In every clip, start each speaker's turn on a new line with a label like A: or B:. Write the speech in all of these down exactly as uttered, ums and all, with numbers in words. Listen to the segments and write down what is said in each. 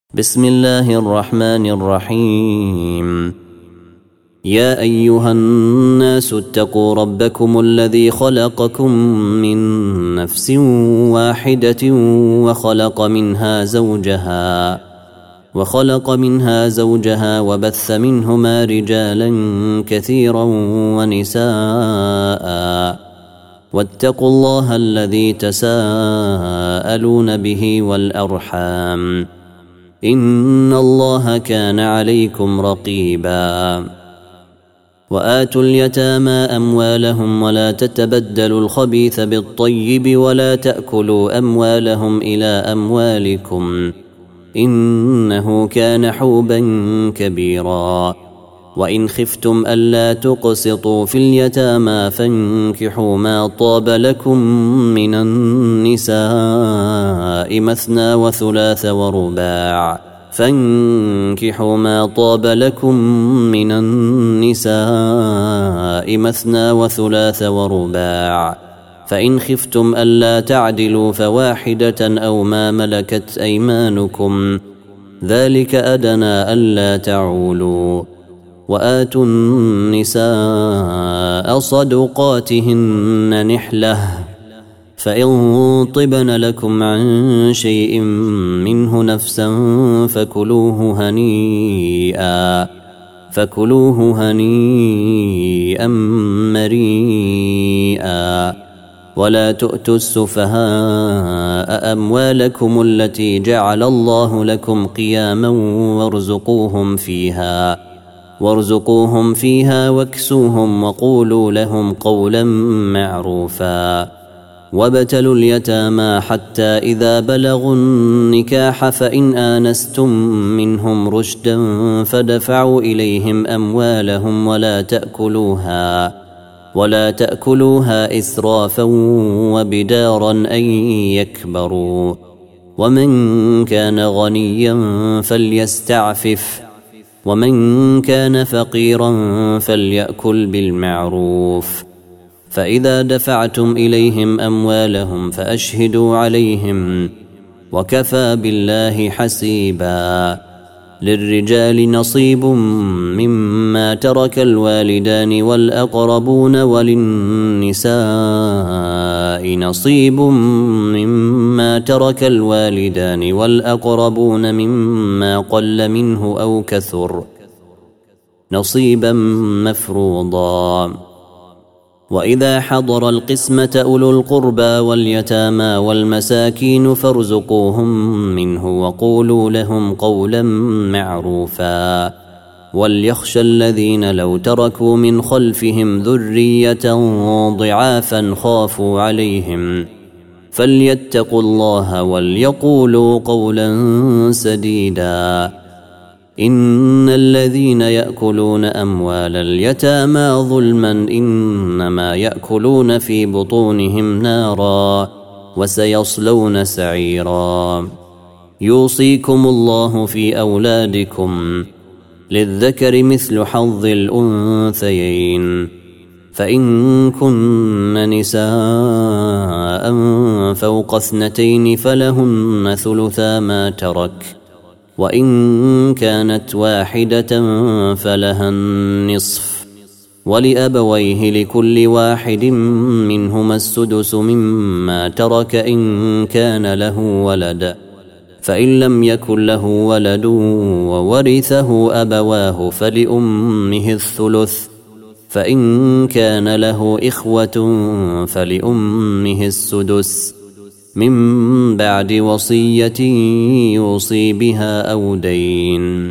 A: بسم الله الرحمن الرحيم. يا أيها الناس اتقوا ربكم الذي خلقكم من نفس واحدة وخلق منها زوجها وخلق منها زوجها وبث منهما رجالا كثيرا ونساء، واتقوا الله الذي تساءلون به والأرحام، إن الله كان عليكم رقيبا. وآتوا اليتامى أموالهم ولا تتبدلوا الخبيث بالطيب ولا تأكلوا أموالهم إلى أموالكم، إنه كان حوبا كبيرا. وإن خفتم ألا تقسطوا في اليتامى فانكحوا ما طاب لكم من النساء مثنى وثلاث ورباع فانكحوا ما طاب لكم من النساء مثنى وثلاث ورباع فإن خفتم ألا تعدلوا فواحدة أو ما ملكت أيمانكم، ذلك أدنى ألا تعولوا. وآتوا النساء صدقاتهن نحلة، فإن طبن لكم عن شيء منه نفسا فكلوه هنيئا فكلوه هنيئا مريئا. ولا تؤتوا السفهاء أموالكم التي جعل الله لكم قياما وارزقوهم فيها وارزقوهم فيها واكسوهم وقولوا لهم قولا معروفا. وابتلوا اليتامى حتى إذا بلغوا النكاح فإن آنستم منهم رشدا فدفعوا إليهم أموالهم ولا تأكلوها ولا تأكلوها إسرافا وبدارا أن يكبروا. ومن كان غنيا فليستعفف، ومن كان فقيرا فليأكل بالمعروف. فإذا دفعتم إليهم أموالهم فأشهدوا عليهم، وكفى بالله حسيبا. للرجال نصيب مما ترك الوالدان والأقربون، وللنساء نصيب مما ترك الوالدان والأقربون مما قل منه أو كثر، نصيبا مفروضا. وإذا حضر القسمة أولو القربى واليتامى والمساكين فارزقوهم منه وقولوا لهم قولا معروفا. وليخشى الذين لو تركوا من خلفهم ذرية ضعافا خافوا عليهم فليتقوا الله وليقولوا قولا سديدا. إن الذين يأكلون أموال اليتامى ظلما إنما يأكلون في بطونهم نارا وسيصلون سعيرا. يوصيكم الله في أولادكم، للذكر مثل حظ الأنثيين، فإن كن نساء فوق اثنتين فلهن ثلثا ما ترك، وإن كانت واحدة فلها النصف، ولأبويه لكل واحد منهما السدس مما ترك إن كان له ولد، فإن لم يكن له ولد وورثه أبواه فلأمه الثلث، فإن كان له إخوة فلأمه السدس من بعد وصية يوصي بها أو دين.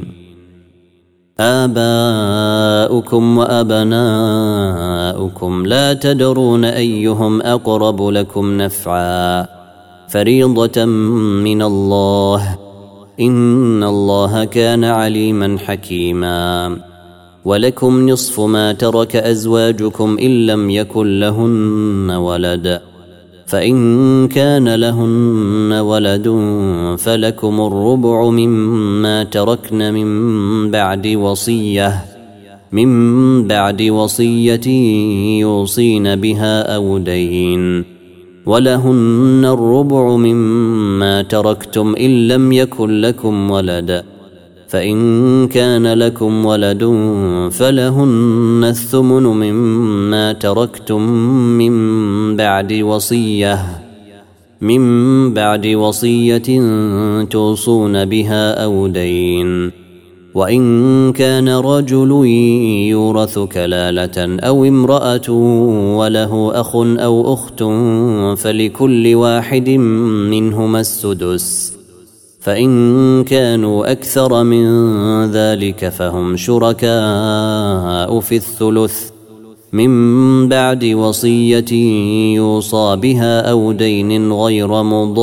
A: آباؤكم وأبناؤكم لا تدرون أيهم أقرب لكم نفعا، فريضة من الله، إن الله كان عليما حكيما. ولكم نصف ما ترك أزواجكم إن لم يكن لهن ولد، فإن كان لهن ولد فلكم الربع مما تركن من بعد وصية من بعد وصية يوصين بها أو دين. ولهن الربع مما تركتم إن لم يكن لكم ولد، فإن كان لكم ولد فلهن الثمن مما تركتم من بعد وصية من بعد وصية توصون بها أو دين. وإن كان رجل يورث كلالة أو امرأة وله أخ أو أخت فلكل واحد منهما السدس، فإن كانوا أكثر من ذلك فهم شركاء في الثلث من بعد وصية يوصى بها أو دين غير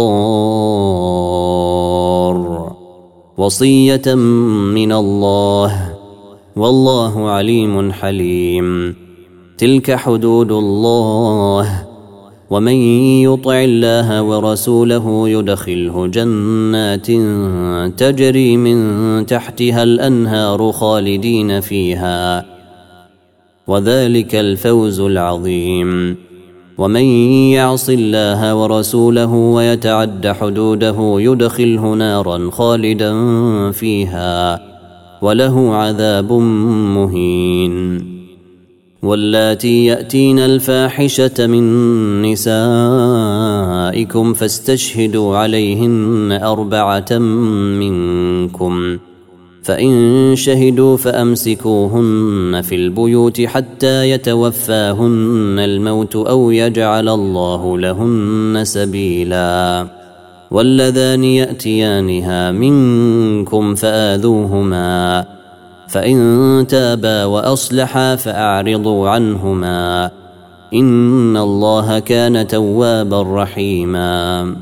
A: مضار، وصية من الله، والله عليم حليم. تلك حدود الله، ومن يطع الله ورسوله يدخله جنات تجري من تحتها الأنهار خالدين فيها، وذلك الفوز العظيم. ومن يعص الله ورسوله ويتعد حدوده يدخله نارا خالدا فيها وله عذاب مهين. واللاتي يأتين الفاحشة من نسائكم فاستشهدوا عليهن أربعة منكم، فإن شهدوا فأمسكوهن في البيوت حتى يتوفاهن الموت أو يجعل الله لهن سبيلا. واللذان يأتيانها منكم فآذوهما، فإن تابا وأصلحا فأعرضوا عنهما، إن الله كان توابا رحيما.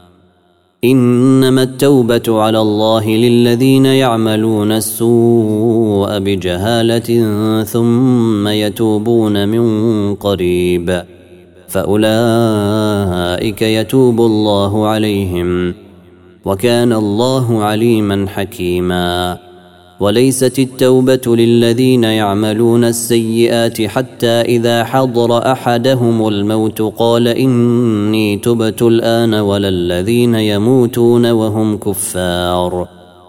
A: إنما التوبة على الله للذين يعملون السوء بجهالة ثم يتوبون من قريب فأولئك يتوب الله عليهم، وكان الله عليما حكيما. وليست التوبة للذين يعملون السيئات حتى إذا حضر أحدهم الموت قال إني تبت الآن، ولا الذين يموتون وهم كفار،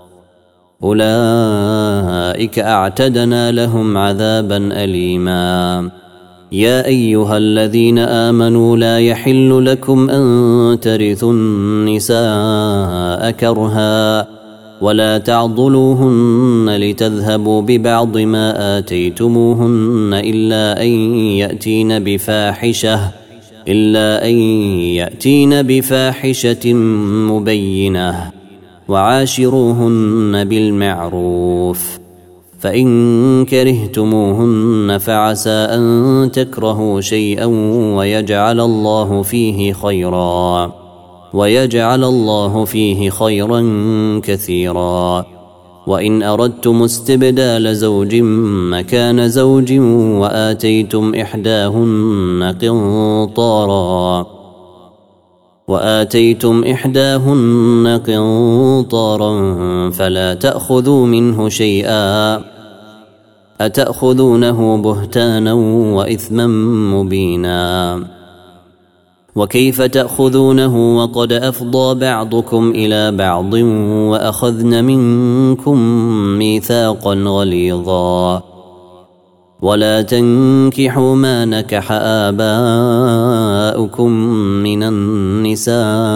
A: أولئك أعتدنا لهم عذابا أليما. يا أيها الذين آمنوا لا يحل لكم أن ترثوا النساء كرها ولا تعضلوهن لتذهبوا ببعض ما آتيتموهن إلا أن يأتين بفاحشة إلا أن يأتين بفاحشة مبينة، وعاشروهن بالمعروف، فإن كرهتموهن فعسى أن تكرهوا شيئا ويجعل الله فيه خيرا ويجعل الله فيه خيرا كثيرا. وإن أردتم استبدال زوج مكان زوج وآتيتم إحداهن قنطارا وآتيتم إحداهن قنطارا فلا تأخذوا منه شيئا، أتأخذونه بهتانا وإثما مبينا. وكيف تأخذونه وقد أفضى بعضكم إلى بعض وأخذن منكم ميثاقا غليظا. ولا تنكحوا ما نكح آباؤكم من النساء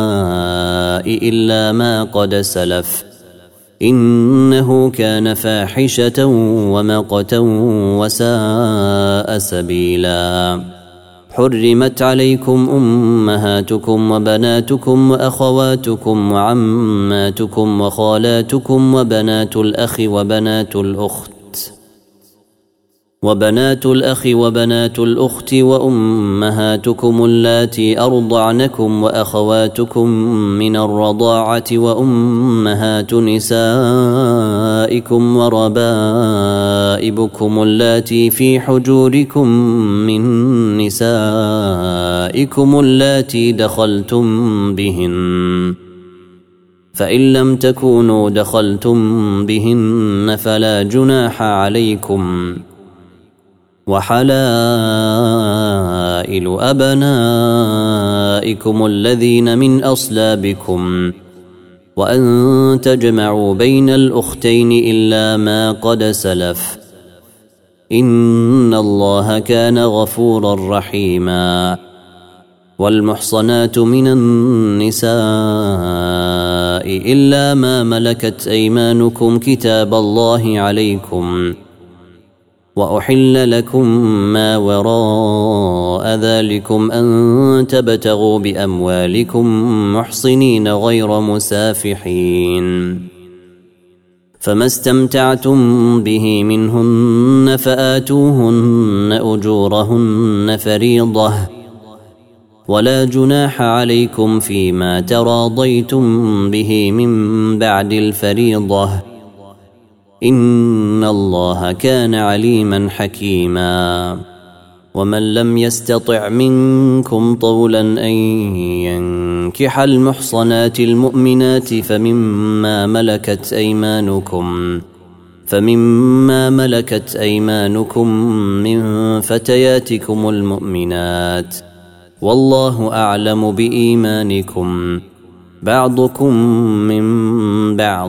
A: إلا ما قد سلف، إنه كان فاحشة ومقتا وساء سبيلا. حرمت عليكم أمهاتكم وبناتكم وأخواتكم وعماتكم وخالاتكم وبنات الأخ وبنات الأخت وبنات الأخ وبنات الأخت وأمهاتكم اللاتي أرضعنكم وأخواتكم من الرضاعة وأمهات نسائكم وربائبكم اللاتي في حجوركم من نسائكم اللاتي دخلتم بهن، فإن لم تكونوا دخلتم بهن فلا جناح عليكم، وحلائل أبنائكم الذين من أصلابكم وأن تجمعوا بين الأختين إلا ما قد سلف إن الله كان غفورا رحيما. والمحصنات من النساء إلا ما ملكت أيمانكم كتاب الله عليكم وأحل لكم ما وراء ذلكم أن تبتغوا بأموالكم محصنين غير مسافحين فما استمتعتم به منهن فآتوهن أجورهن فريضة ولا جناح عليكم فيما تراضيتم به من بعد الفريضة إن الله كان عليما حكيما. ومن لم يستطع منكم طولا أن ينكح المحصنات المؤمنات فمما ملكت أيمانكم فمما ملكت أيمانكم من فتياتكم المؤمنات والله أعلم بإيمانكم بعضكم من بعض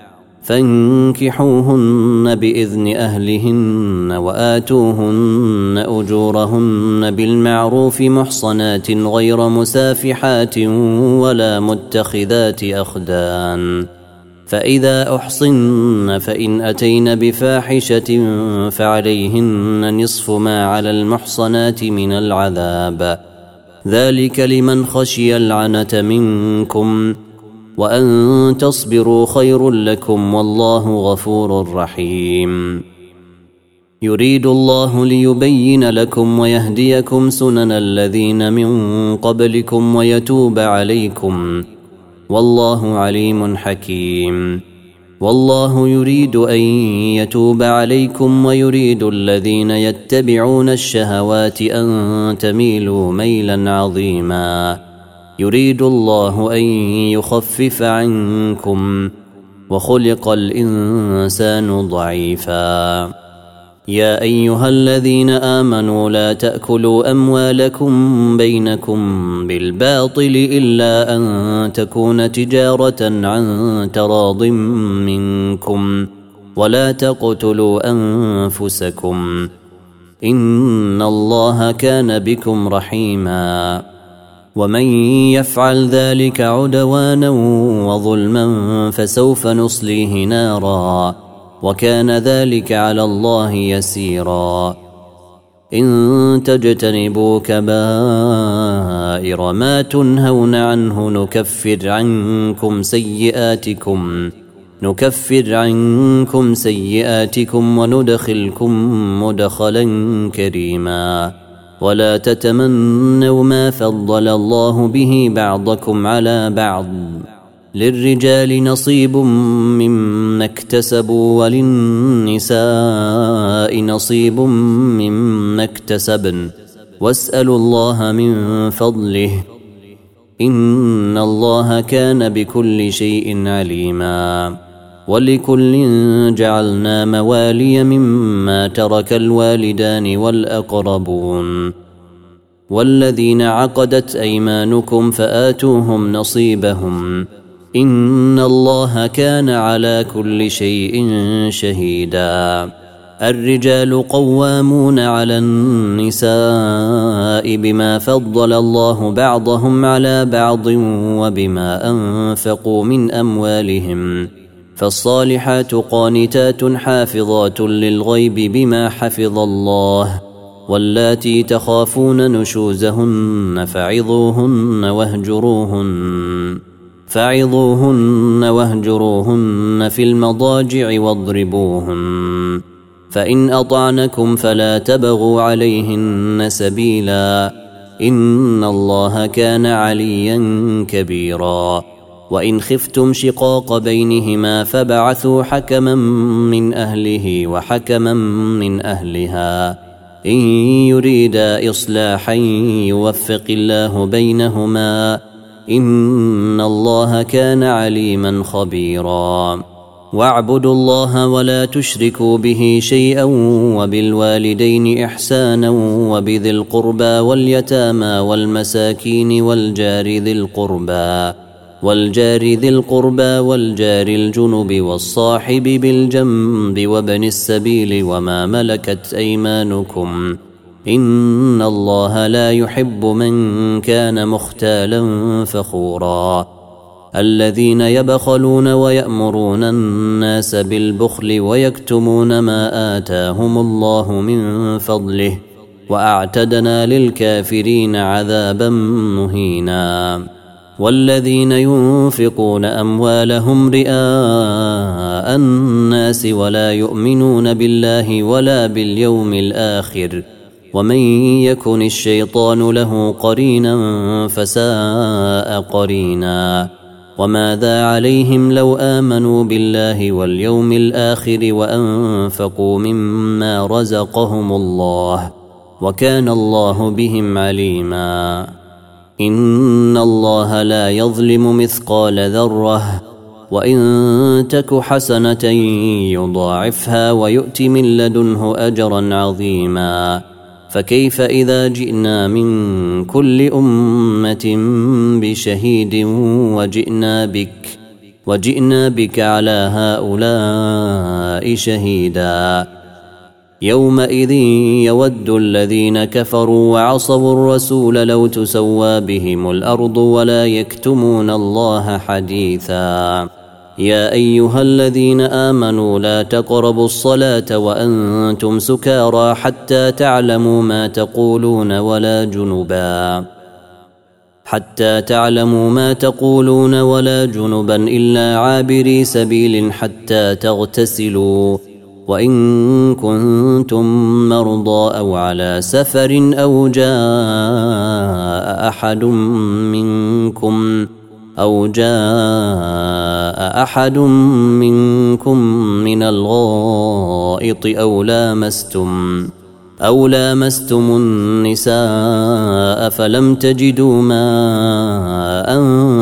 A: فانكحوهن بإذن أهلهن وآتوهن أجورهن بالمعروف محصنات غير مسافحات ولا متخذات أخدان فإذا أحصن فإن أتين بفاحشة فعليهن نصف ما على المحصنات من العذاب ذلك لمن خشي العنة منكم وأن تصبروا خير لكم والله غفور رحيم. يريد الله ليبين لكم ويهديكم سنن الذين من قبلكم ويتوب عليكم والله عليم حكيم. والله يريد أن يتوب عليكم ويريد الذين يتبعون الشهوات أن تميلوا ميلا عظيما. يريد الله أن يخفف عنكم وخلق الإنسان ضعيفا. يا أيها الذين آمنوا لا تأكلوا أموالكم بينكم بالباطل إلا أن تكون تجارة عن تراض منكم ولا تقتلوا أنفسكم إن الله كان بكم رحيما. ومن يفعل ذلك عدوانا وظلما فسوف نصليه نارا وكان ذلك على الله يسيرا. إن تجتنبوا كبائر ما تنهون عنه نكفر عنكم سيئاتكم نكفر عنكم سيئاتكم وندخلكم مدخلا كريما. ولا تتمنوا ما فضل الله به بعضكم على بعض للرجال نصيب مما اكتسبوا وللنساء نصيب مما اكتسبن واسألوا الله من فضله إن الله كان بكل شيء عليما. ولكل جعلنا موالي مما ترك الوالدان والأقربون والذين عقدت أيمانكم فآتوهم نصيبهم إن الله كان على كل شيء شهيدا. الرجال قوامون على النساء بما فضل الله بعضهم على بعض وبما أنفقوا من أموالهم فالصالحات قانتات حافظات للغيب بما حفظ الله واللاتي تخافون نشوزهن فعظوهن واهجروهن فعظوهن واهجروهن في المضاجع واضربوهن فإن أطعنكم فلا تبغوا عليهن سبيلا إن الله كان عليا كبيرا. وإن خفتم شقاق بينهما فبعثوا حكما من أهله وحكما من أهلها إن يريدا إصلاحا يوفق الله بينهما إن الله كان عليما خبيرا. واعبدوا الله ولا تشركوا به شيئا وبالوالدين إحسانا وبذي القربى واليتامى والمساكين والجار ذي القربى والجار ذي القربى والجار الجنب والصاحب بالجنب وابن السبيل وما ملكت أيمانكم إن الله لا يحب من كان مختالا فخورا الذين يبخلون ويأمرون الناس بالبخل ويكتمون ما آتاهم الله من فضله وأعتدنا للكافرين عذابا مهينا والذين ينفقون أموالهم رئاء الناس ولا يؤمنون بالله ولا باليوم الآخر ومن يكن الشيطان له قرينا فساء قرينا وماذا عليهم لو آمنوا بالله واليوم الآخر وأنفقوا مما رزقهم الله وكان الله بهم عليما إن الله لا يظلم مثقال ذرة وإن تك حسنة يضاعفها ويؤت من لدنه أجرا عظيما فكيف إذا جئنا من كل أمة بشهيد وجئنا بك وجئنا بك على هؤلاء شهيدا يومئذ يود الذين كفروا وعصوا الرسول لو تسوى بهم الأرض ولا يكتمون الله حديثا يا أيها الذين آمنوا لا تقربوا الصلاة وأنتم سكارى حتى تعلموا ما تقولون ولا جنبا حتى تعلموا ما تقولون ولا جنبا إلا عابري سبيل حتى تغتسلوا وإن كنتم مرضى أو على سفر أو جاء أحد منكم أو جاء أحد منكم من الغائط أو لامستم أو لامستم النساء فلم تجدوا ماء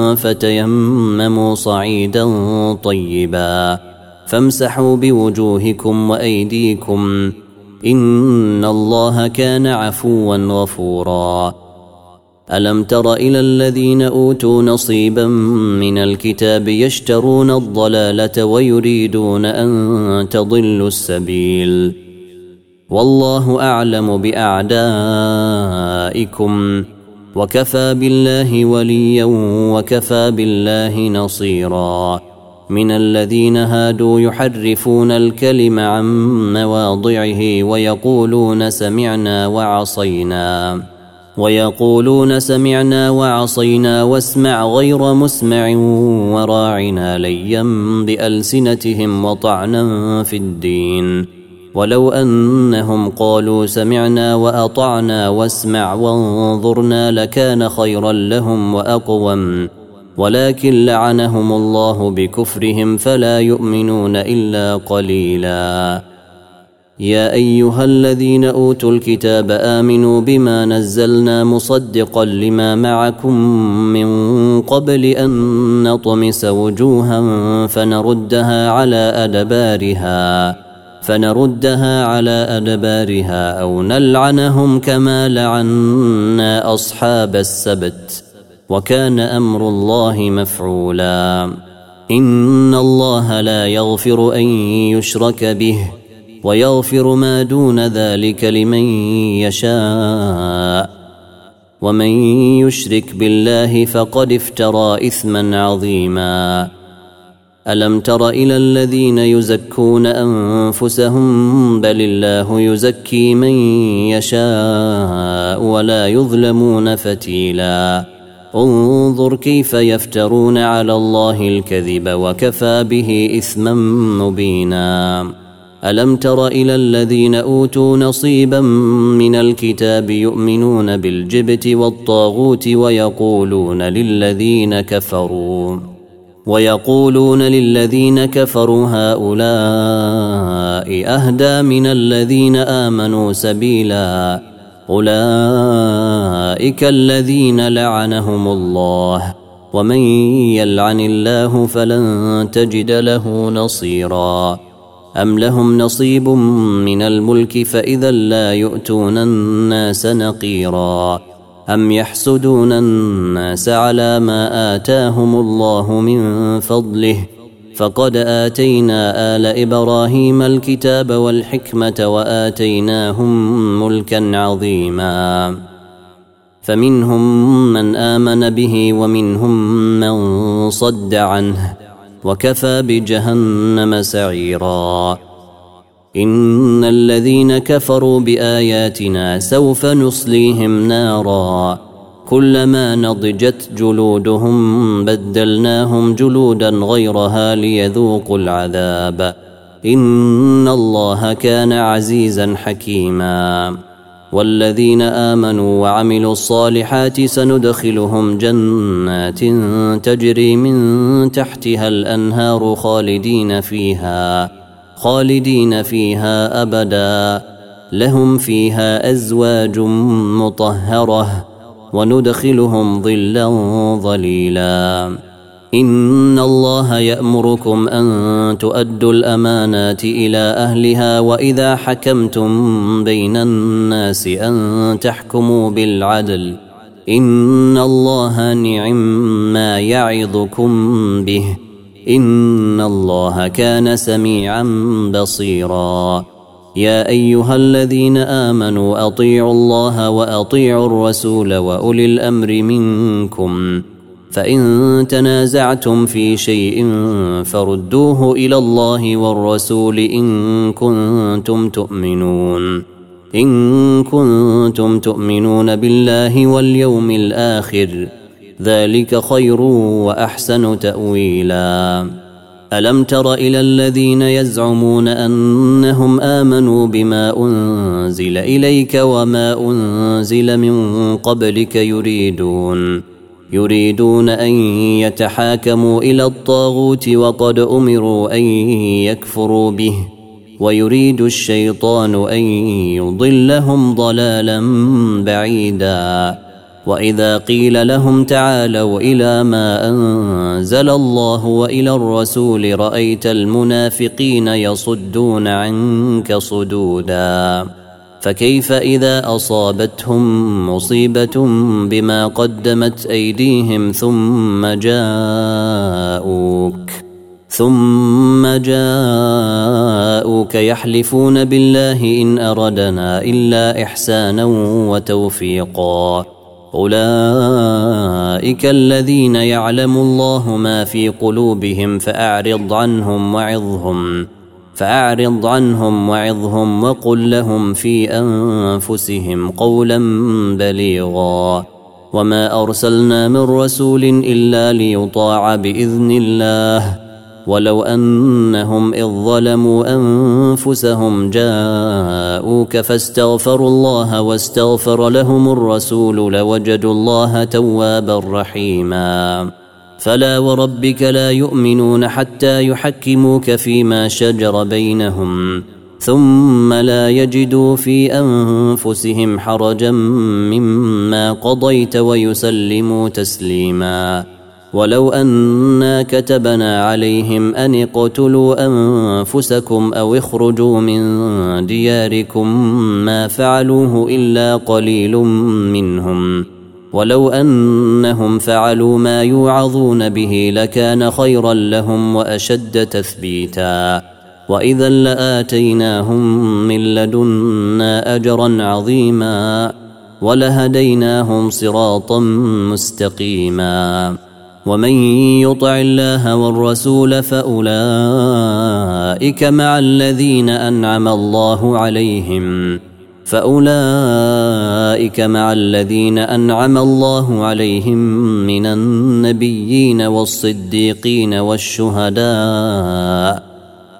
A: فتيمموا صعيدا طيبا فامسحوا بوجوهكم وأيديكم إن الله كان عفوا غفورا ألم تر إلى الذين أوتوا نصيبا من الكتاب يشترون الضلالة ويريدون أن تضلوا السبيل والله أعلم بأعدائكم وكفى بالله وليا وكفى بالله نصيرا من الذين هادوا يحرفون الكلم عن مواضعه ويقولون سمعنا وعصينا ويقولون سمعنا وعصينا واسمع غير مسمع وراعنا ليا بألسنتهم وطعنا في الدين ولو أنهم قالوا سمعنا وأطعنا واسمع وانظرنا لكان خيرا لهم وأقوم ولكن لعنهم الله بكفرهم فلا يؤمنون إلا قليلا يا أيها الذين أوتوا الكتاب آمنوا بما نزلنا مصدقا لما معكم من قبل أن نطمس وجوها فنردها على أدبارها فنردها على أدبارها أو نلعنهم كما لعنا أصحاب السبت وكان أمر الله مفعولا إن الله لا يغفر أن يشرك به ويغفر ما دون ذلك لمن يشاء ومن يشرك بالله فقد افترى إثما عظيما ألم تر إلى الذين يزكون أنفسهم بل الله يزكي من يشاء ولا يظلمون فتيلا انظر كيف يفترون على الله الكذب وكفى به إثما مبينا ألم تر إلى الذين أوتوا نصيبا من الكتاب يؤمنون بالجبت والطاغوت ويقولون للذين كفروا ويقولون للذين كفروا هؤلاء أهدى من الذين آمنوا سبيلا أولئك الذين لعنهم الله ومن يلعن الله فلن تجد له نصيرا أم لهم نصيب من الملك فإذا لا يؤتون الناس نقيرا أم يحسدون الناس على ما آتاهم الله من فضله فقد آتينا آل إبراهيم الكتاب والحكمة وآتيناهم ملكا عظيما فمنهم من آمن به ومنهم من صد عنه وكفى بجهنم سعيرا إن الذين كفروا بآياتنا سوف نصليهم نارا كلما نضجت جلودهم بدلناهم جلودا غيرها ليذوقوا العذاب إن الله كان عزيزا حكيما والذين آمنوا وعملوا الصالحات سندخلهم جنات تجري من تحتها الأنهار خالدين فيها خالدين فيها أبدا لهم فيها أزواج مطهرة وندخلهم ظلا ظليلا إن الله يأمركم أن تؤدوا الأمانات إلى أهلها وإذا حكمتم بين الناس أن تحكموا بالعدل إن الله نعم ما يعظكم به إن الله كان سميعا بصيرا يا أيها الذين آمنوا أطيعوا الله وأطيعوا الرسول وأولي الأمر منكم فإن تنازعتم في شيء فردوه إلى الله والرسول إن كنتم تؤمنون إن كنتم تؤمنون بالله واليوم الآخر ذلك خير وأحسن تأويلا ألم تر إلى الذين يزعمون أنهم آمنوا بما أنزل إليك وما أنزل من قبلك يريدون يريدون أن يتحاكموا إلى الطاغوت وقد أمروا أن يكفروا به ويريد الشيطان أن يضلهم ضلالا بعيدا وإذا قيل لهم تعالوا إلى ما أنزل الله وإلى الرسول رأيت المنافقين يصدون عنك صدودا فكيف إذا أصابتهم مصيبة بما قدمت أيديهم ثم جاءوك ثم جاءوك يحلفون بالله إن أردنا إلا إحسانا وتوفيقا أولئك الذين يعلم الله ما في قلوبهم فأعرض عنهم وعظهم فأعرض عنهم وعظهم وقل لهم في أنفسهم قولا بليغا وما أرسلنا من رسول إلا ليطاع بإذن الله ولو أنهم إذ ظلموا أنفسهم جاءوك فاستغفروا الله واستغفر لهم الرسول لوجدوا الله توابا رحيما فلا وربك لا يؤمنون حتى يحكموك فيما شجر بينهم ثم لا يجدوا في أنفسهم حرجا مما قضيت ويسلموا تسليما ولو أنا كتبنا عليهم أن اقتلوا أنفسكم أو اخرجوا من دياركم ما فعلوه إلا قليل منهم ولو أنهم فعلوا ما يوعظون به لكان خيرا لهم وأشد تثبيتا وإذا لآتيناهم من لدنا أجرا عظيما ولهديناهم صراطا مستقيما ومن يطع الله والرسول فأولئك مع الذين أنعم الله عليهم فأولئك مع الذين أنعم الله عليهم من النبيين والصديقين والشهداء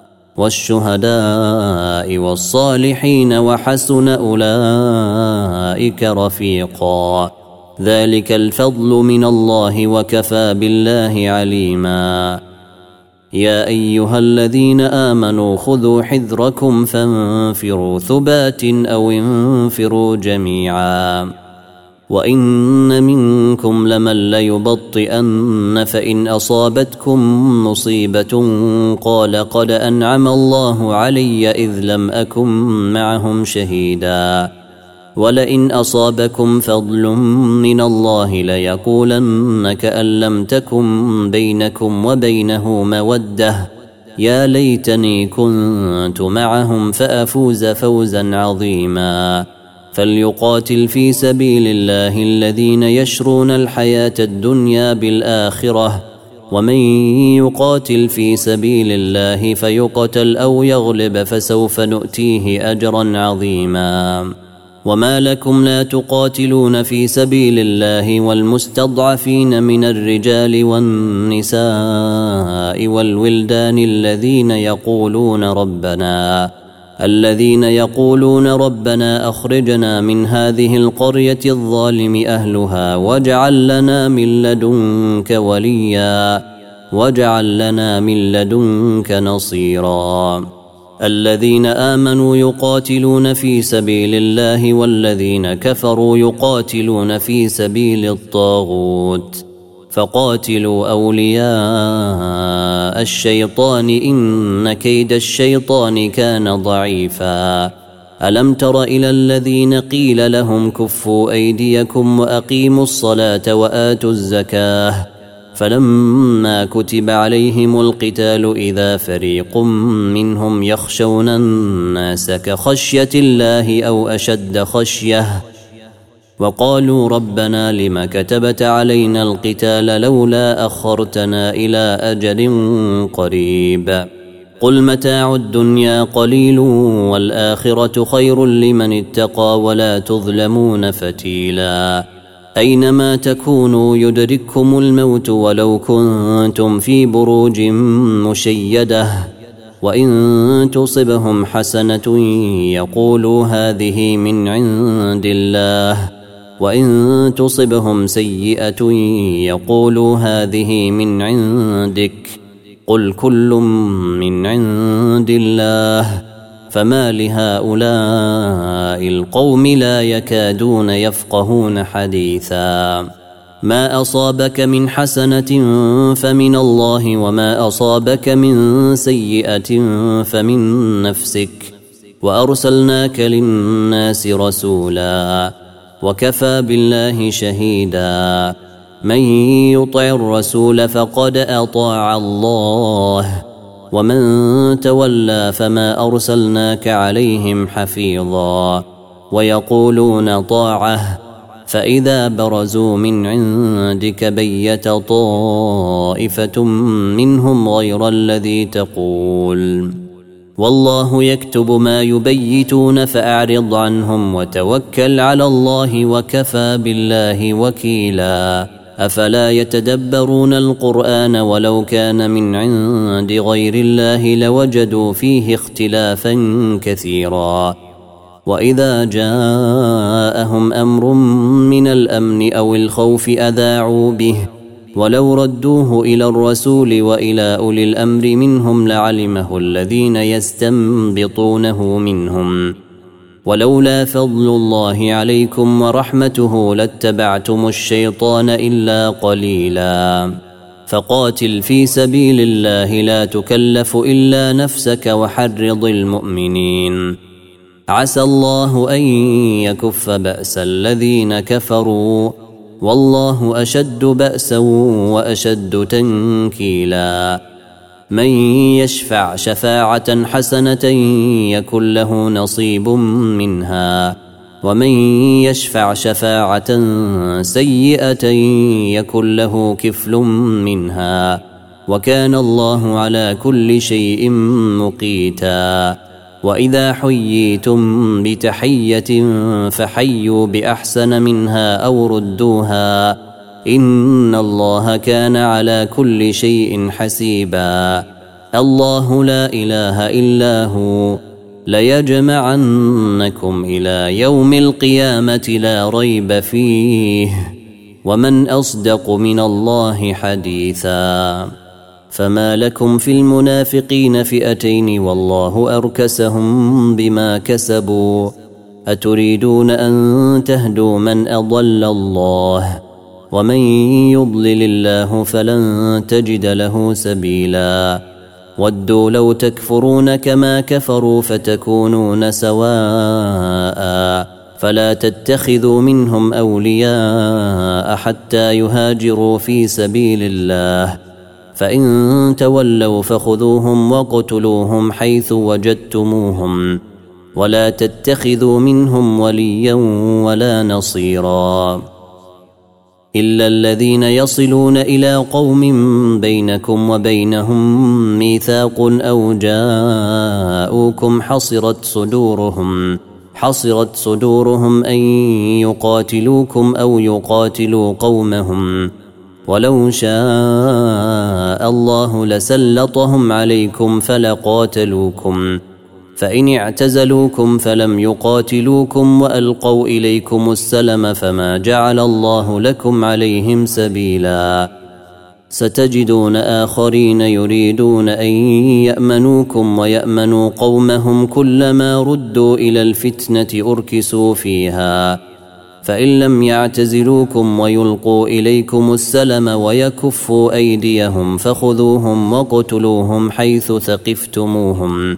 A: والشهداء والصالحين وحسن أولئك رفيقا ذلك الفضل من الله وكفى بالله عليما يا أيها الذين آمنوا خذوا حذركم فانفروا ثبات أو انفروا جميعا وإن منكم لمن ليبطئن فإن أصابتكم مصيبة قال قد أنعم الله علي إذ لم أكن معهم شهيدا ولئن أصابكم فضل من الله ليقولن كأن لم تكن بينكم وبينه مودة يا ليتني كنت معهم فأفوز فوزا عظيما فليقاتل في سبيل الله الذين يشرون الحياة الدنيا بالآخرة ومن يقاتل في سبيل الله فيقتل أو يغلب فسوف نؤتيه أجرا عظيما وما لكم لا تقاتلون في سبيل الله والمستضعفين من الرجال والنساء والولدان الذين يقولون ربنا الذين يقولون ربنا أخرجنا من هذه القرية الظالم أهلها واجعل لنا من لدنك وليا واجعل لنا من لدنك نصيرا الذين آمنوا يقاتلون في سبيل الله والذين كفروا يقاتلون في سبيل الطاغوت فقاتلوا أولياء الشيطان إن كيد الشيطان كان ضعيفا ألم تر إلى الذين قيل لهم كفوا أيديكم وأقيموا الصلاة وآتوا الزكاة فلما كتب عليهم القتال إذا فريق منهم يخشون الناس كخشية الله أو أشد خشية وقالوا ربنا لم كتبت علينا القتال لولا أخرتنا إلى أجل قريب قل متاع الدنيا قليل والآخرة خير لمن اتقى ولا تظلمون فتيلا أينما تكونوا يدرككم الموت ولو كنتم في بروج مشيدة وإن تصبهم حسنة يقولوا هذه من عند الله وإن تصبهم سيئة يقولوا هذه من عندك قل كل من عند الله فما لهؤلاء القوم لا يكادون يفقهون حديثا ما أصابك من حسنة فمن الله وما أصابك من سيئة فمن نفسك وأرسلناك للناس رسولا وكفى بالله شهيدا من يطع الرسول فقد أطاع الله ومن تولى فما أرسلناك عليهم حفيظا ويقولون طاعة فإذا برزوا من عندك بيت طائفة منهم غير الذي تقول والله يكتب ما يبيتون فأعرض عنهم وتوكل على الله وكفى بالله وكيلا أفلا يتدبرون القرآن ولو كان من عند غير الله لوجدوا فيه اختلافا كثيرا وإذا جاءهم أمر من الأمن أو الخوف أذاعوا به ولو ردوه إلى الرسول وإلى أولي الأمر منهم لعلمه الذين يستنبطونه منهم ولولا فضل الله عليكم ورحمته لاتبعتم الشيطان إلا قليلا فقاتل في سبيل الله لا تكلف إلا نفسك وحرض المؤمنين عسى الله أن يكف بأس الذين كفروا والله أشد بأسا وأشد تنكيلا من يشفع شفاعة حسنة يكن له نصيب منها ومن يشفع شفاعة سيئة يكن له كفل منها وكان الله على كل شيء مقيتا وإذا حييتم بتحية فحيوا بأحسن منها أو ردوها إن الله كان على كل شيء حسيبا الله لا إله إلا هو ليجمعنكم إلى يوم القيامة لا ريب فيه ومن أصدق من الله حديثا فما لكم في المنافقين فئتين والله أركسهم بما كسبوا أتريدون أن تهدوا من أضل الله ومن يضلل الله فلن تجد له سبيلا ودوا لو تكفرون كما كفروا فتكونون سواء فلا تتخذوا منهم أولياء حتى يهاجروا في سبيل الله فإن تولوا فخذوهم وقتلوهم حيث وجدتموهم ولا تتخذوا منهم وليا ولا نصيرا إلا الذين يصلون إلى قوم بينكم وبينهم ميثاق أو جاءوكم حصرت صدورهم حصرت صدورهم أن يقاتلوكم أو يقاتلوا قومهم ولو شاء الله لسلطهم عليكم فلقاتلوكم فإن اعتزلوكم فلم يقاتلوكم وألقوا إليكم السلم فما جعل الله لكم عليهم سبيلا ستجدون آخرين يريدون أن يأمنوكم ويأمنوا قومهم كلما ردوا إلى الفتنة أركسوا فيها فإن لم يعتزلوكم ويلقوا إليكم السلم ويكفوا أيديهم فخذوهم وقتلوهم حيث ثقفتموهم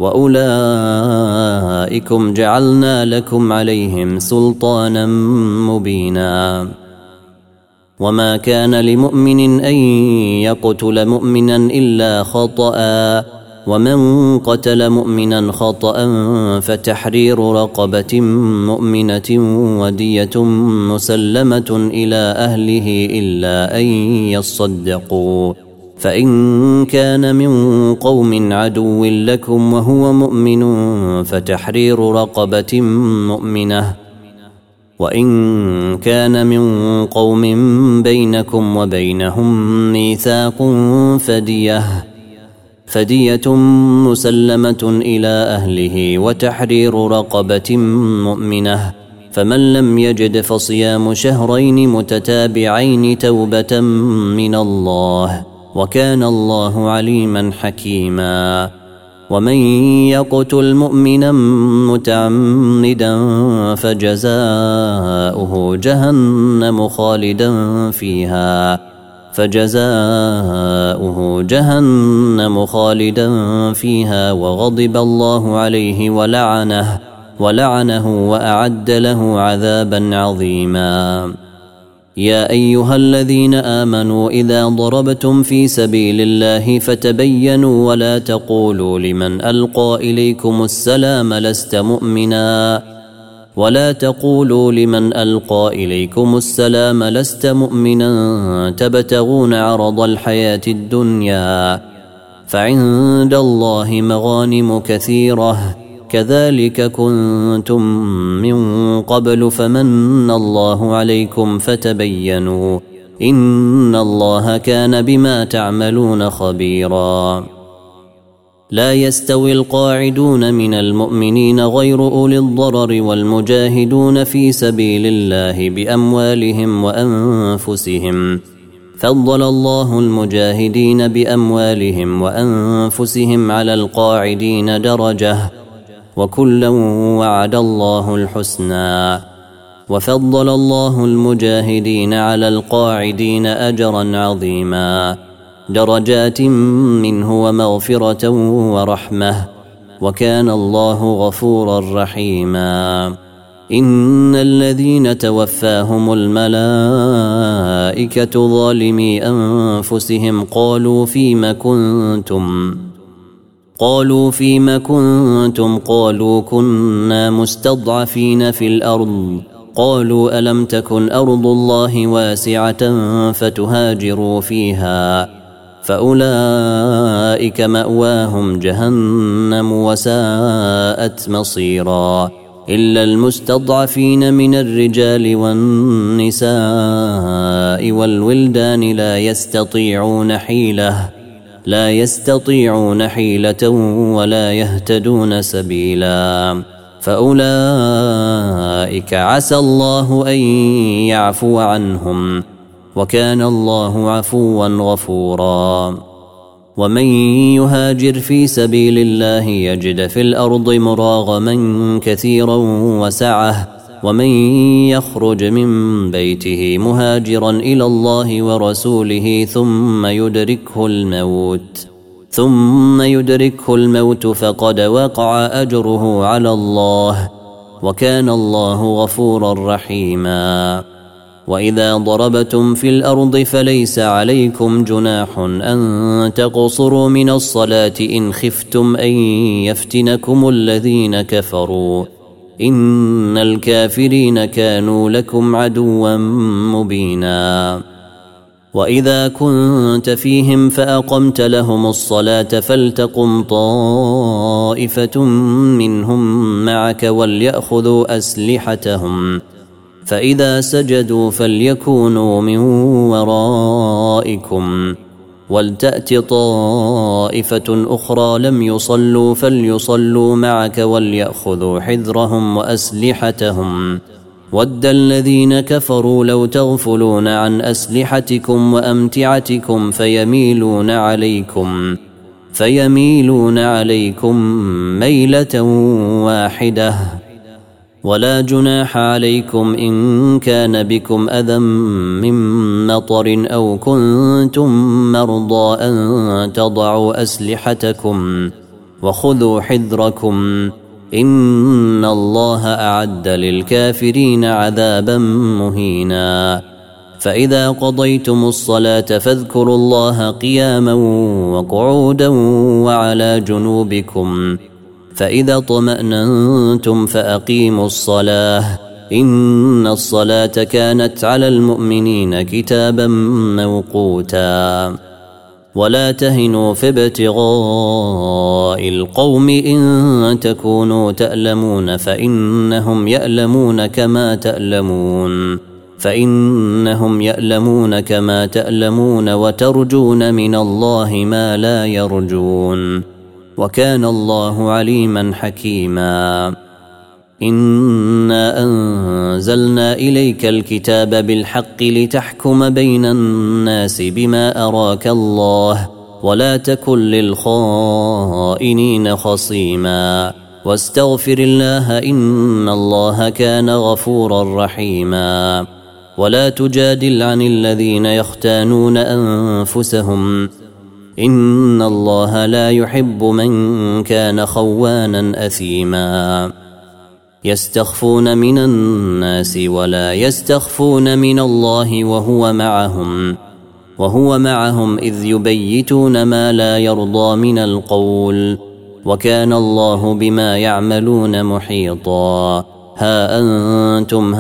A: وأولئكم جعلنا لكم عليهم سلطانا مبينا وما كان لمؤمن أن يقتل مؤمنا إلا خطأ ومن قتل مؤمنا خطأ فتحرير رقبة مؤمنة ودية مسلمة إلى أهله إلا أن يصدقوا فإن كان من قوم عدو لكم وهو مؤمن فتحرير رقبة مؤمنة وإن كان من قوم بينكم وبينهم ميثاق فدية فدية مسلمة إلى أهله وتحرير رقبة مؤمنة فمن لم يجد فصيام شهرين متتابعين توبة من الله وكان الله عليما حكيما ومن يقتل مؤمنا متعمدا فجزاؤه جهنم خالدا فيها فجزاؤه جهنم خالدا فيها وغضب الله عليه ولعنه ولعنه وأعد له عذابا عظيما يا أيها الذين آمنوا إذا ضربتم في سبيل الله فتبينوا ولا تقولوا لمن ألقى إليكم السلام لست مؤمنا ولا تقولوا لمن ألقى إليكم السلام لست مؤمنا تبتغون عرض الحياة الدنيا فعند الله مغانم كثيرة كذلك كنتم من قبل فمن الله عليكم فتبينوا إن الله كان بما تعملون خبيرا لا يستوي القاعدون من المؤمنين غير أولي الضرر والمجاهدون في سبيل الله بأموالهم وأنفسهم فضل الله المجاهدين بأموالهم وأنفسهم على القاعدين درجة وكلا وعد الله الحسنى وفضل الله المجاهدين على القاعدين أجرا عظيما درجات منه ومغفرة ورحمة وكان الله غفورا رحيما إن الذين توفاهم الملائكة ظالمي أنفسهم قالوا فيم كنتم قالوا فيم كنتم قالوا كنا مستضعفين في الأرض قالوا ألم تكن أرض الله واسعة فتهاجروا فيها فأولئك مأواهم جهنم وساءت مصيرا إلا المستضعفين من الرجال والنساء والولدان لا يستطيعون حيلة لا يستطيعون حيلة ولا يهتدون سبيلا فأولئك عسى الله أن يعفو عنهم وكان الله عفوا غفورا ومن يهاجر في سبيل الله يجد في الأرض مراغما كثيرا وسعة ومن يخرج من بيته مهاجرا إلى الله ورسوله ثم يدركه الموت ثم يدركه الموت فقد وقع أجره على الله وكان الله غفورا رحيما. وإذا ضربتم في الأرض فليس عليكم جناح أن تقصروا من الصلاة إن خفتم أن يفتنكم الذين كفروا إن الكافرين كانوا لكم عدوا مبينا. وإذا كنت فيهم فأقمت لهم الصلاة فلتقم طائفة منهم معك وليأخذوا أسلحتهم فإذا سجدوا فليكونوا من ورائكم ولتأت طائفة أخرى لم يصلوا فليصلوا معك وليأخذوا حذرهم وأسلحتهم ود الذين كفروا لو تغفلون عن أسلحتكم وأمتعتكم فيميلون عليكم فيميلون عليكم ميلة واحدة ولا جناح عليكم إن كان بكم أذى من مطر أو كنتم مرضى أن تضعوا أسلحتكم وخذوا حذركم إن الله أعد للكافرين عذابا مهينا. فإذا قضيتم الصلاة فاذكروا الله قياما وقعودا وعلى جنوبكم فإذا طمأننتم فأقيموا الصلاة إن الصلاة كانت على المؤمنين كتابا موقوتا. ولا تهنوا في ابتغاء القوم إن تكونوا تألمون فإنهم يألمون كما تألمون فإنهم يألمون كما تألمون وترجون من الله ما لا يرجون وكان الله عليما حكيما. إنا أنزلنا إليك الكتاب بالحق لتحكم بين الناس بما أراك الله ولا تكن للخائنين خصيما واستغفر الله إن الله كان غفورا رحيما. ولا تجادل عن الذين يختانون أنفسهم إن الله لا يحب من كان خوانا أثيما. يستخفون من الناس ولا يستخفون من الله وهو معهم وهو معهم إذ يبيتون ما لا يرضى من القول وكان الله بما يعملون محيطا. ها أنتم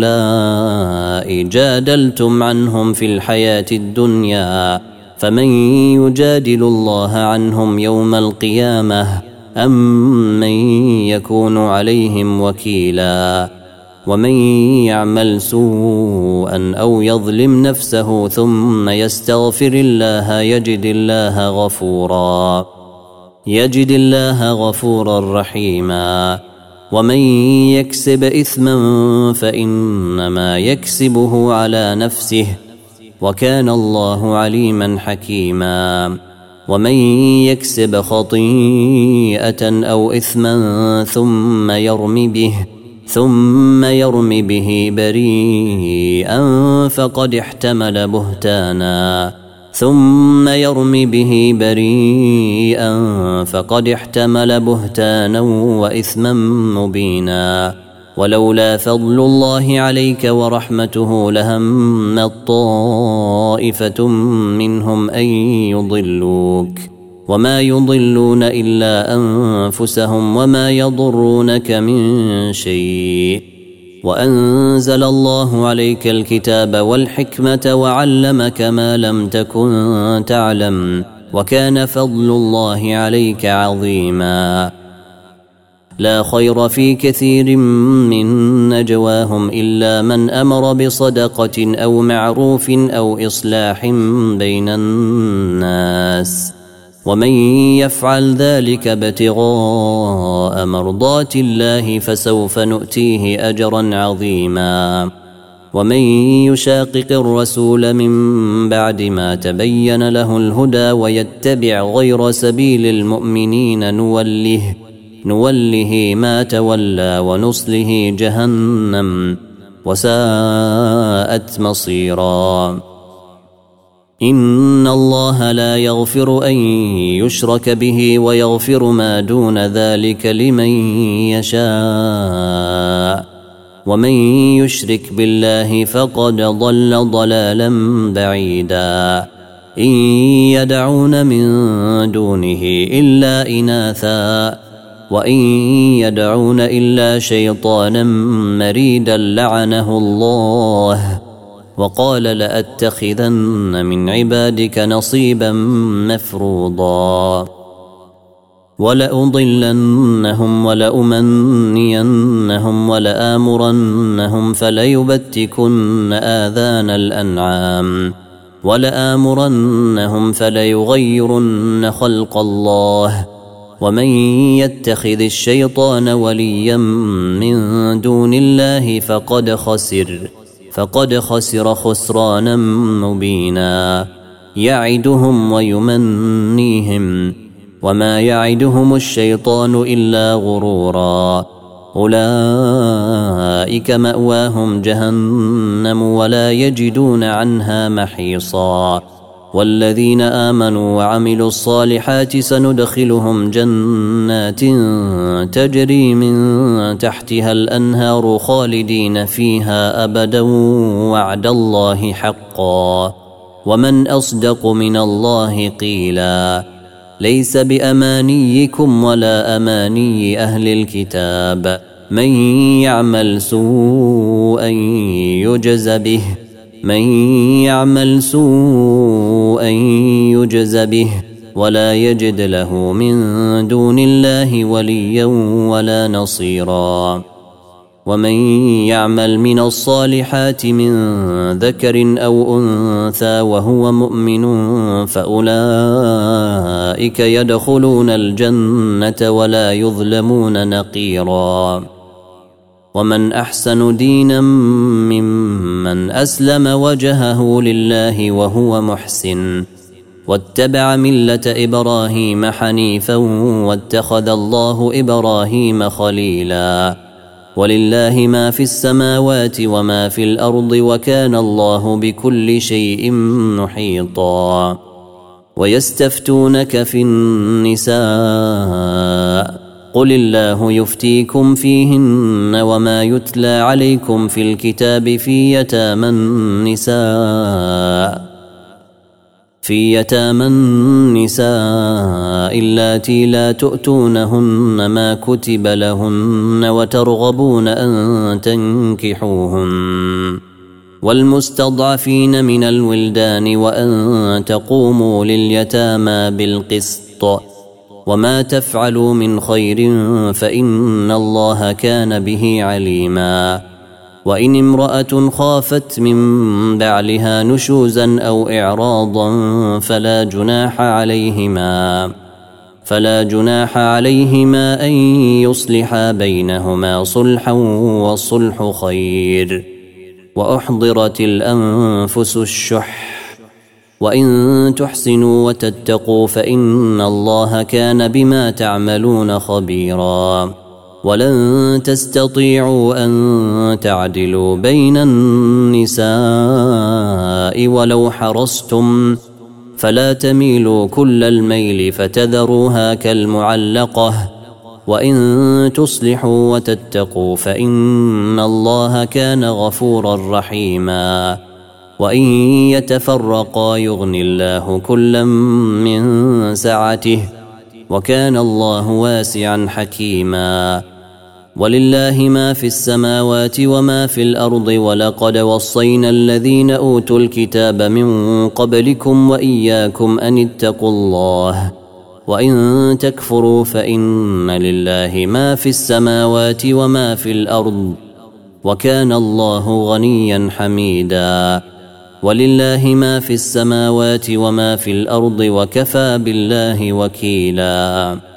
A: هؤلاء جادلتم عنهم في الحياة الدنيا فمن يجادل الله عنهم يوم القيامة أم من يكون عليهم وكيلا. ومن يعمل سوءا أو يظلم نفسه ثم يستغفر الله يجد الله غفورا يجد الله غفورا رحيما. ومن يكسب إثما فإنما يكسبه على نفسه وكان الله عليما حكيما. ومن يكسب خطيئة أو إثما ثم يرم به ثم يرم به بريئا فقد احتمل بهتانا ثم يرم به بريئا فقد احتمل بهتانا وإثما مبينا. ولولا فضل الله عليك ورحمته لهمت طائفة منهم أن يضلوك وما يضلون إلا أنفسهم وما يضرونك من شيء. وأنزل الله عليك الكتاب والحكمة وعلمك ما لم تكن تعلم وكان فضل الله عليك عظيما. لا خير في كثير من نجواهم إلا من أمر بصدقة أو معروف أو إصلاح بين الناس ومن يفعل ذلك ابتغاء مرضات الله فسوف نؤتيه أجرا عظيما. ومن يشاقق الرسول من بعد ما تبين له الهدى ويتبع غير سبيل المؤمنين نوله نوله ما تولى ونصله جهنم وساءت مصيرا. إن الله لا يغفر أن يشرك به ويغفر ما دون ذلك لمن يشاء ومن يشرك بالله فقد ضل ضلالا بعيدا. إن يدعون من دونه إلا إناثا وإن يدعون إلا شيطانا مريدا لعنه الله وقال لأتخذن من عبادك نصيبا مفروضا ولأضلنهم ولأمنينهم ولآمرنهم فليبتكن آذان الأنعام ولآمرنهم فليغيرن خلق الله ومن يتخذ الشيطان وليا من دون الله فقد خسر فقد خسر خسرانا مبينا. يعدهم ويمنيهم وما يعدهم الشيطان إلا غرورا. أولئك مأواهم جهنم ولا يجدون عنها محيصا. والذين آمنوا وعملوا الصالحات سندخلهم جنات تجري من تحتها الأنهار خالدين فيها أبدا وعد الله حقا ومن أصدق من الله قيلا. ليس بأمانيكم ولا أماني أهل الكتاب من يعمل سوءا يجز به من يعمل سوءا يجز به ولا يجد له من دون الله وليا ولا نصيرا. ومن يعمل من الصالحات من ذكر أو أنثى وهو مؤمن فأولئك يدخلون الجنة ولا يظلمون نقيرا. ومن أحسن دينا ممن أسلم وجهه لله وهو محسن واتبع ملة إبراهيم حنيفا واتخذ الله إبراهيم خليلا. ولله ما في السماوات وما في الأرض وكان الله بكل شيء محيطا. ويستفتونك في النساء قل الله يفتيكم فيهن وما يتلى عليكم في الكتاب في يتامى النساء في يتامى النساء اللاتي لا تؤتونهن ما كتب لهن وترغبون أن تنكحوهن والمستضعفين من الولدان وأن تقوموا لليتامى بالقسط وما تفعلوا من خير فإن الله كان به عليما. وإن امرأة خافت من بعلها نشوزا أو إعراضا فلا جناح عليهما فلا جناح عليهما أن يصلحا بينهما صلحا والصلح خير. وأحضرت الأنفس الشح وإن تحسنوا وتتقوا فإن الله كان بما تعملون خبيرا. ولن تستطيعوا أن تعدلوا بين النساء ولو حرصتم فلا تميلوا كل الميل فتذروها كالمعلقة وإن تصلحوا وتتقوا فإن الله كان غفورا رحيما. وإن يتفرقا يغن الله كلا من سعته وكان الله واسعا حكيما. ولله ما في السماوات وما في الأرض ولقد وصينا الذين أوتوا الكتاب من قبلكم وإياكم أن اتقوا الله وإن تكفروا فإن لله ما في السماوات وما في الأرض وكان الله غنيا حميدا. ولله ما في السماوات وما في الأرض وكفى بالله وكيلا.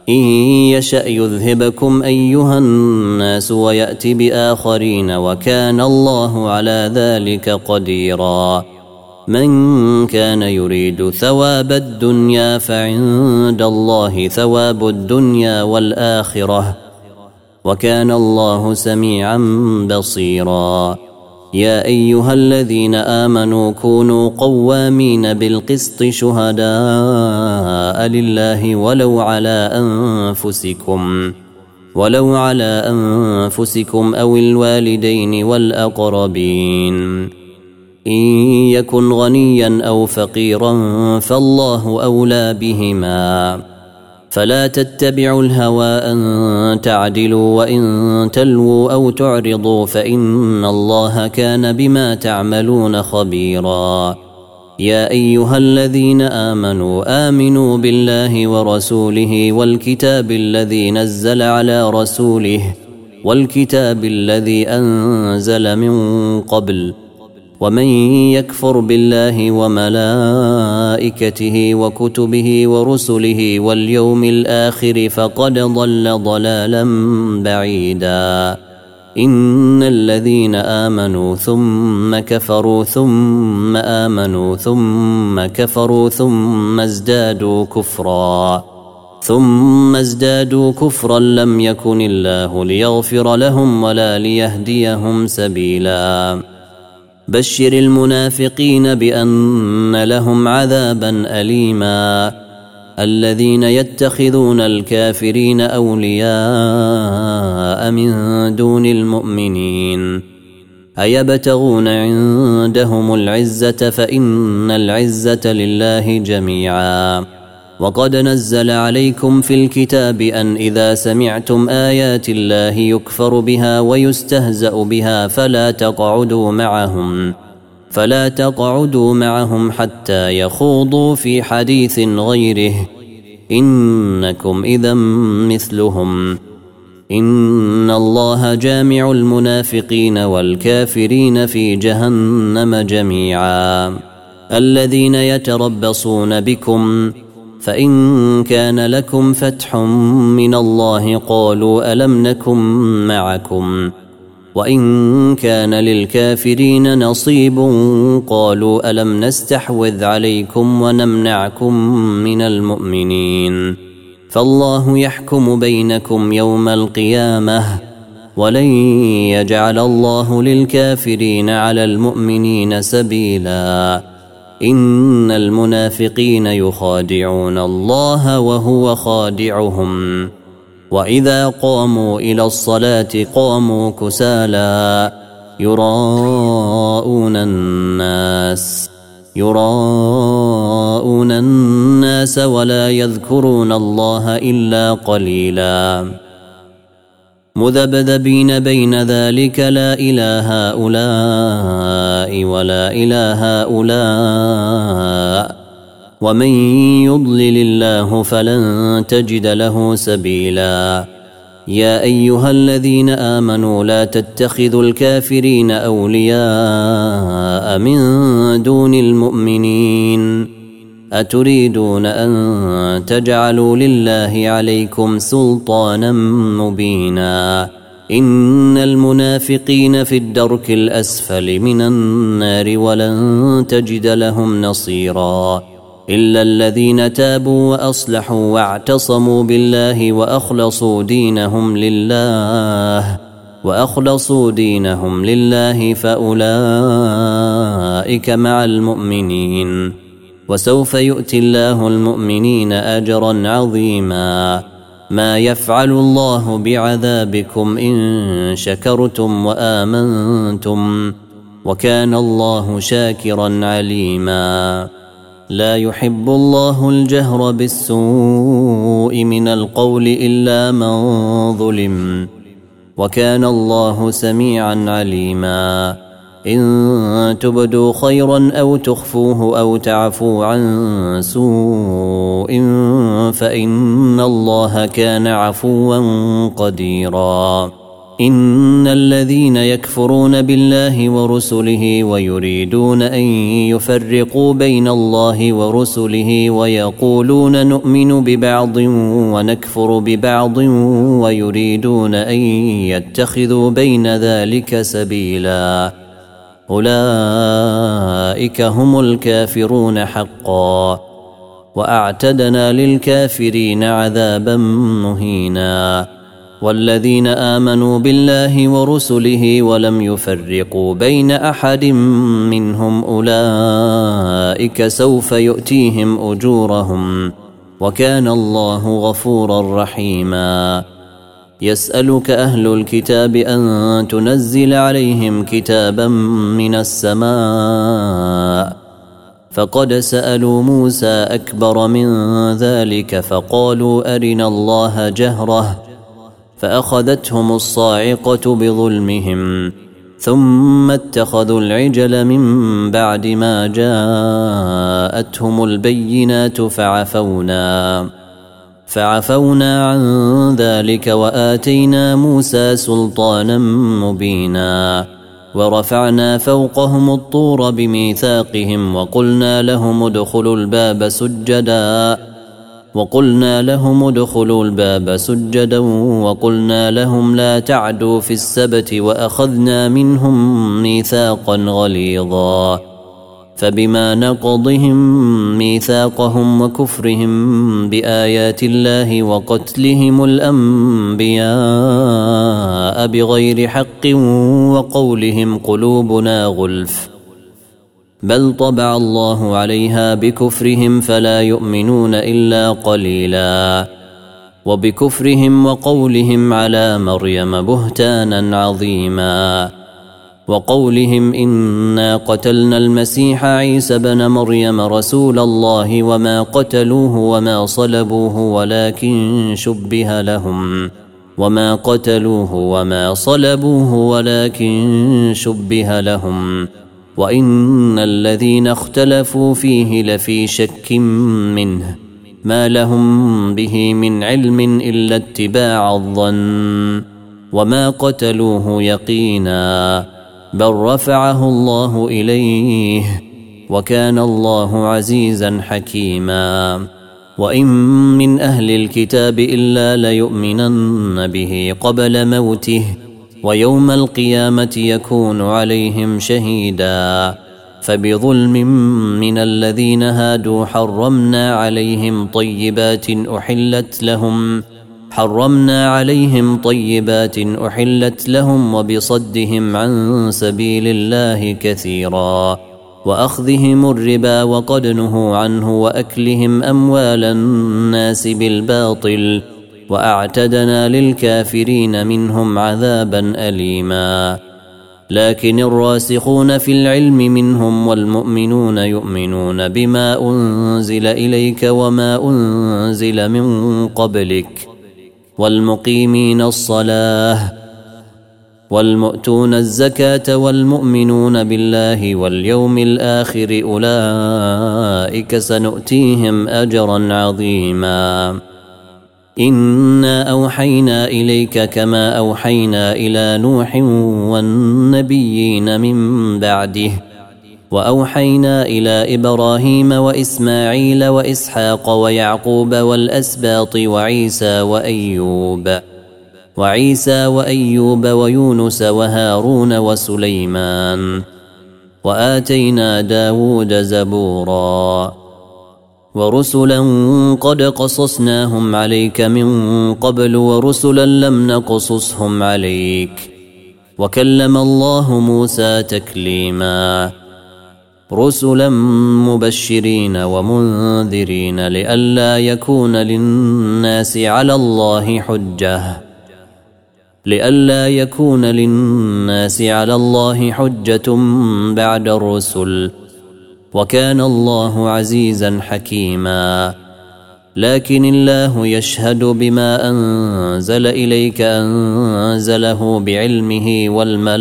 A: إن يشأ يذهبكم أيها الناس ويأت بآخرين وكان الله على ذلك قديرا من كان يريد ثواب الدنيا فعند الله ثواب الدنيا والآخرة وكان الله سميعا بصيرا يا أيها الذين آمنوا كونوا قوامين بالقسط شهداء لله ولو على أنفسكم ولو على أنفسكم أو الوالدين والأقربين إن يكن غنيا أو فقيرا فالله أولى بهما فلا تتبعوا الهوى أن تعدلوا وإن تلووا أو تعرضوا فإن الله كان بما تعملون خبيرا يا أيها الذين آمنوا آمنوا بالله ورسوله والكتاب الذي نزل على رسوله والكتاب الذي أنزل من قبل ومن يكفر بالله وملائكته وكتبه ورسله واليوم الآخر فقد ضل ضلالا بعيدا إن الذين آمنوا ثم كفروا ثم آمنوا ثم كفروا ثم ازدادوا كفرا ثم ازدادوا كفرا لم يكن الله ليغفر لهم ولا ليهديهم سبيلا بشر المنافقين بأن لهم عذابا أليما الذين يتخذون الكافرين أولياء من دون المؤمنين أيبتغون عندهم العزة فإن العزة لله جميعا وقد نزل عليكم في الكتاب أن إذا سمعتم آيات الله يكفر بها ويستهزأ بها فلا تقعدوا معهم فلا تقعدوا معهم حتى يخوضوا في حديث غيره إنكم إذا مثلهم إن الله جامع المنافقين والكافرين في جهنم جميعا الذين يتربصون بكم فإن كان لكم فتح من الله قالوا ألم نكن معكم وإن كان للكافرين نصيب قالوا ألم نستحوذ عليكم ونمنعكم من المؤمنين فالله يحكم بينكم يوم القيامة ولن يجعل الله للكافرين على المؤمنين سبيلا إن المنافقين يخادعون الله وهو خادعهم وإذا قاموا إلى الصلاة قاموا كسالى يراءون الناس يراءون الناس ولا يذكرون الله إلا قليلا مذبذبين بين ذلك لا إله هؤلاء ولا إله هؤلاء ومن يضلل الله فلن تجد له سبيلا يا أيها الذين آمنوا لا تتخذوا الكافرين أولياء من دون المؤمنين أتريدون أن تجعلوا لله عليكم سلطانا مبينا إن المنافقين في الدرك الأسفل من النار ولن تجد لهم نصيرا إلا الذين تابوا وأصلحوا واعتصموا بالله وأخلصوا دينهم لله وأخلصوا دينهم لله فأولئك مع المؤمنين وسوف يؤتي الله المؤمنين أجرا عظيما ما يفعل الله بعذابكم إن شكرتم وآمنتم وكان الله شاكرا عليما لا يحب الله الجهر بالسوء من القول إلا من ظلم وكان الله سميعا عليما إن تبدوا خيرا أو تخفوه أو تعفوا عن سوء فإن الله كان عفوا قديرا إن الذين يكفرون بالله ورسله ويريدون أن يفرقوا بين الله ورسله ويقولون نؤمن ببعض ونكفر ببعض ويريدون أن يتخذوا بين ذلك سبيلا أولئك هم الكافرون حقا وأعتدنا للكافرين عذابا مهينا والذين آمنوا بالله ورسله ولم يفرقوا بين أحد منهم أولئك سوف يؤتيهم أجورهم وكان الله غفورا رحيما يسألك أهل الكتاب أن تنزل عليهم كتابا من السماء فقد سألوا موسى أكبر من ذلك فقالوا أرنا الله جهرة فأخذتهم الصاعقة بظلمهم ثم اتخذوا العجل من بعد ما جاءتهم البينات فعفونا فعفونا عن ذلك وآتينا موسى سلطانا مبينا ورفعنا فوقهم الطور بميثاقهم وقلنا لهم ادخلوا الباب سجدا وقلنا لهم ادخلوا الباب سجدا وقلنا لهم لا تعدوا في السبت وأخذنا منهم ميثاقا غليظا فبما نقضهم ميثاقهم وكفرهم بآيات الله وقتلهم الأنبياء بغير حق وقولهم قلوبنا غلف بل طبع الله عليها بكفرهم فلا يؤمنون إلا قليلا وبكفرهم وقولهم على مريم بهتانا عظيما وقولهم إنا قتلنا المسيح عيسى بن مريم رسول الله وما قتلوه وما صلبوه ولكن شبه لهم وما قتلوه وما صلبوه ولكن شبه لهم وإن الذين اختلفوا فيه لفي شك منه ما لهم به من علم إلا اتباع الظن وما قتلوه يقينا بل رفعه الله إليه وكان الله عزيزا حكيما وإن من أهل الكتاب إلا ليؤمنن به قبل موته ويوم القيامة يكون عليهم شهيدا فبظلم من الذين هادوا حرمنا عليهم طيبات أحلت لهم حرمنا عليهم طيبات أحلت لهم وبصدهم عن سبيل الله كثيرا وأخذهم الربا وقد نهوا عنه وأكلهم أموال الناس بالباطل وأعتدنا للكافرين منهم عذابا أليما لكن الراسخون في العلم منهم والمؤمنون يؤمنون بما أنزل إليك وما أنزل من قبلك والمقيمين الصلاة والمؤتون الزكاة والمؤمنون بالله واليوم الآخر أولئك سنؤتيهم أجرا عظيما إنا أوحينا إليك كما أوحينا إلى نوح والنبيين من بعده وأوحينا إلى إبراهيم وإسماعيل وإسحاق ويعقوب والأسباط وعيسى وأيوب وعيسى وأيوب ويونس وهارون وسليمان وآتينا داود زبورا ورسلا قد قصصناهم عليك من قبل ورسلا لم نقصصهم عليك وكلم الله موسى تكليما رسلا مبشرين ومنذرين لئلا يكون للناس على الله حجة لئلا يكون للناس على الله حجة بعد الرسل وكان الله عزيزا حكيما لكن الله يشهد بما أنزل إليك أنزله بعلمه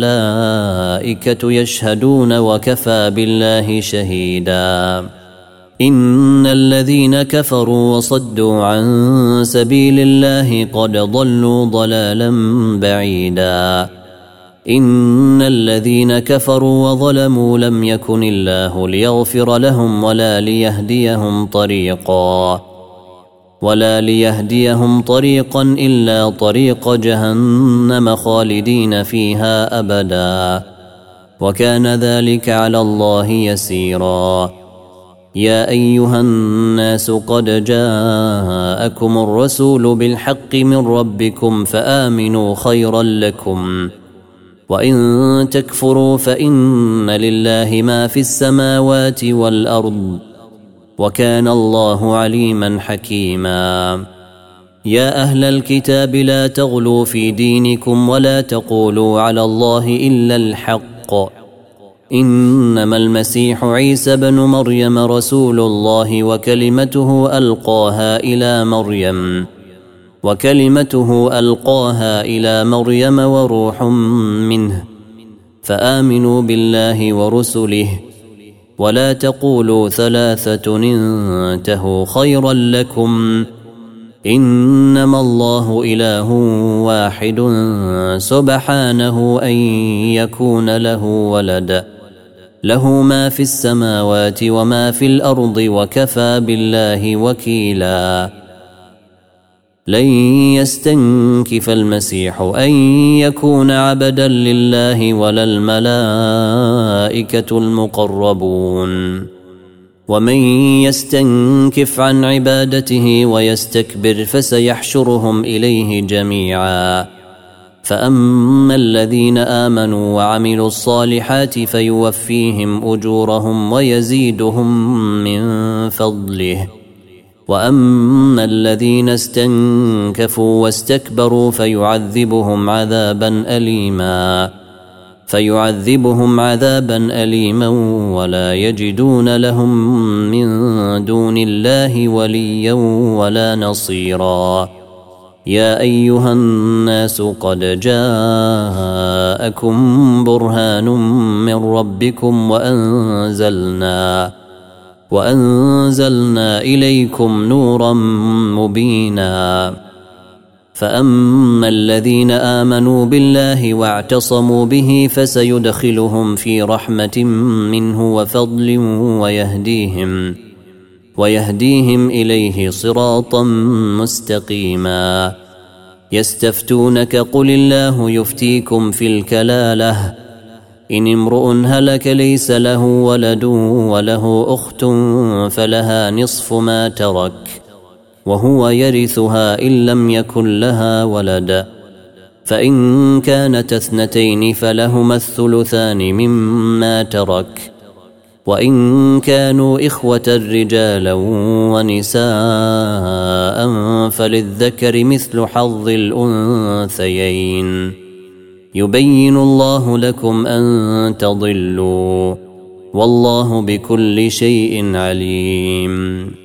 A: والملائكة يشهدون وكفى بالله شهيدا إن الذين كفروا وصدوا عن سبيل الله قد ضلوا ضلالا بعيدا إن الذين كفروا وظلموا لم يكن الله ليغفر لهم ولا ليهديهم طريقا ولا ليهديهم طريقا إلا طريق جهنم خالدين فيها أبدا وكان ذلك على الله يسيرا يا أيها الناس قد جاءكم الرسول بالحق من ربكم فآمنوا خيرا لكم وإن تكفروا فإن لله ما في السماوات والأرض وكان الله عليما حكيما يا أهل الكتاب لا تغلوا في دينكم ولا تقولوا على الله إلا الحق إنما المسيح عيسى بن مريم رسول الله وكلمته ألقاها إلى مريم وكلمته ألقاها إلى مريم وروح منه فآمنوا بالله ورسله ولا تقولوا ثلاثة انتهوا خيرا لكم إنما الله إله واحد سبحانه أن يكون له ولد له ما في السماوات وما في الأرض وكفى بالله وكيلا لن يستنكف المسيح أن يكون عبدا لله ولا الملائكة المقربون ومن يستنكف عن عبادته ويستكبر فسيحشرهم إليه جميعا فأما الذين آمنوا وعملوا الصالحات فيوفيهم أجورهم ويزيدهم من فضله وأما الذين استنكفوا واستكبروا فيعذبهم عذابا أليما فيعذبهم عذابا أليما ولا يجدون لهم من دون الله وليا ولا نصيرا يا أيها الناس قد جاءكم برهان من ربكم وأنزلنا وأنزلنا إليكم نورا مبينا فأما الذين آمنوا بالله واعتصموا به فسيدخلهم في رحمة منه وفضل ويهديهم ويهديهم إليه صراطا مستقيما يستفتونك قل الله يفتيكم في الكلالة إن امرؤ هلك ليس له ولد وله أخت فلها نصف ما ترك وهو يرثها إن لم يكن لها ولد فإن كانت اثنتين فلهما الثلثان مما ترك وإن كانوا إخوة رجالا ونساء فللذكر مثل حظ الأنثيين يبين الله لكم أن تضلوا والله بكل شيء عليم.